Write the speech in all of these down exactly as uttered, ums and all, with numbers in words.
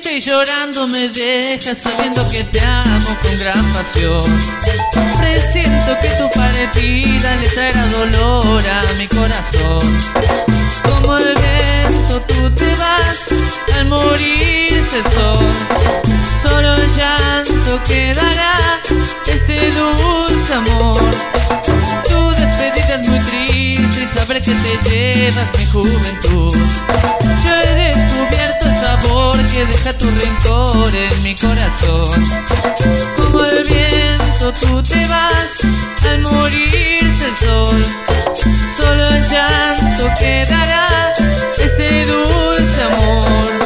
Triste y llorando me dejas sabiendo que te amo con gran pasión. Presiento que tu partida le traerá dolor a mi corazón. Como el viento tú te vas al morirse el sol. Solo el llanto quedará este dulce amor. Tu despedida es muy triste y saber que te llevas mi juventud. Yo he descubierto el sabor que deja tu rencor en mi corazón. Como el viento tú te vas al morirse el sol. Solo el llanto quedará este dulce amor.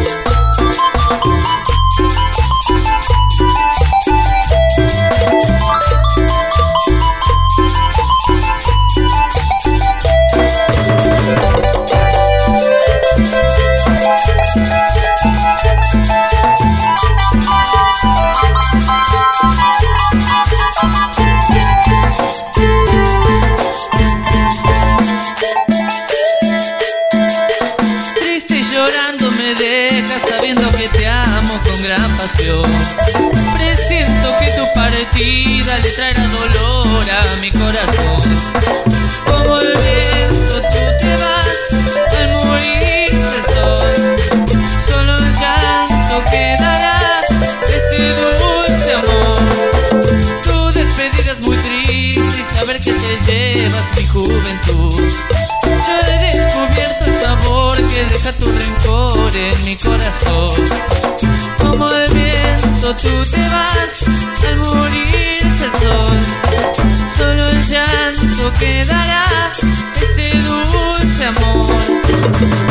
Sabiendo que te amo con gran pasión. Presiento que tu partida le traerá dolor a mi corazón. Como el viento tú te vas al morirse el sol. Solo el llanto quedará este dulce amor. Tu despedida es muy triste y saber que te llevas mi juventud. Yo he descubierto el sabor que deja tu rencor en mi corazón. Como el viento tú te vas al morirse el sol. Solo el llanto quedará este dulce amor.